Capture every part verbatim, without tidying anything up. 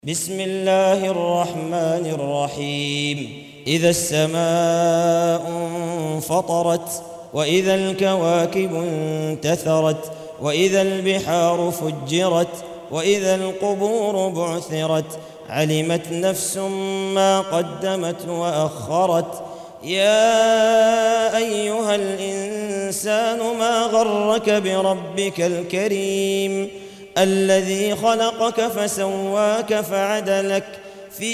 بسم الله الرحمن الرحيم. إذا السماء انفطرت وإذا الكواكب انتثرت وإذا البحار فجرت وإذا القبور بعثرت علمت نفس ما قدمت وأخرت. يا أيها الإنسان ما غرك بربك الكريم الذي خلقك فسواك فعدلك في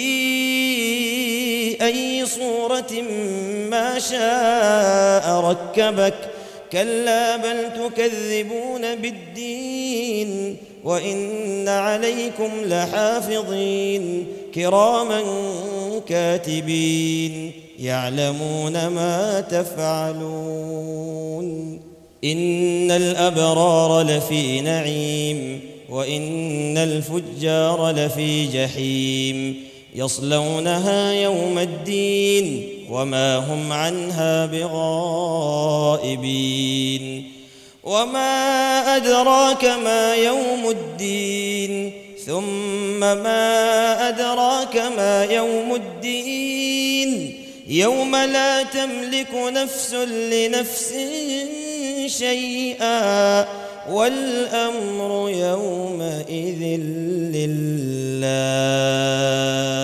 أي صورة ما شاء ركبك. كلا بل تكذبون بالدين وإن عليكم لحافظين كراما كاتبين يعلمون ما تفعلون. إن الأبرار لفي نعيم وإن الفجار لفي جحيم يصلونها يوم الدين وما هم عنها بغائبين. وما أدراك ما يوم الدين ثم ما أدراك ما يوم الدين يوم لا تملك نفس لنفس شيئا والأمر يومئذ لله.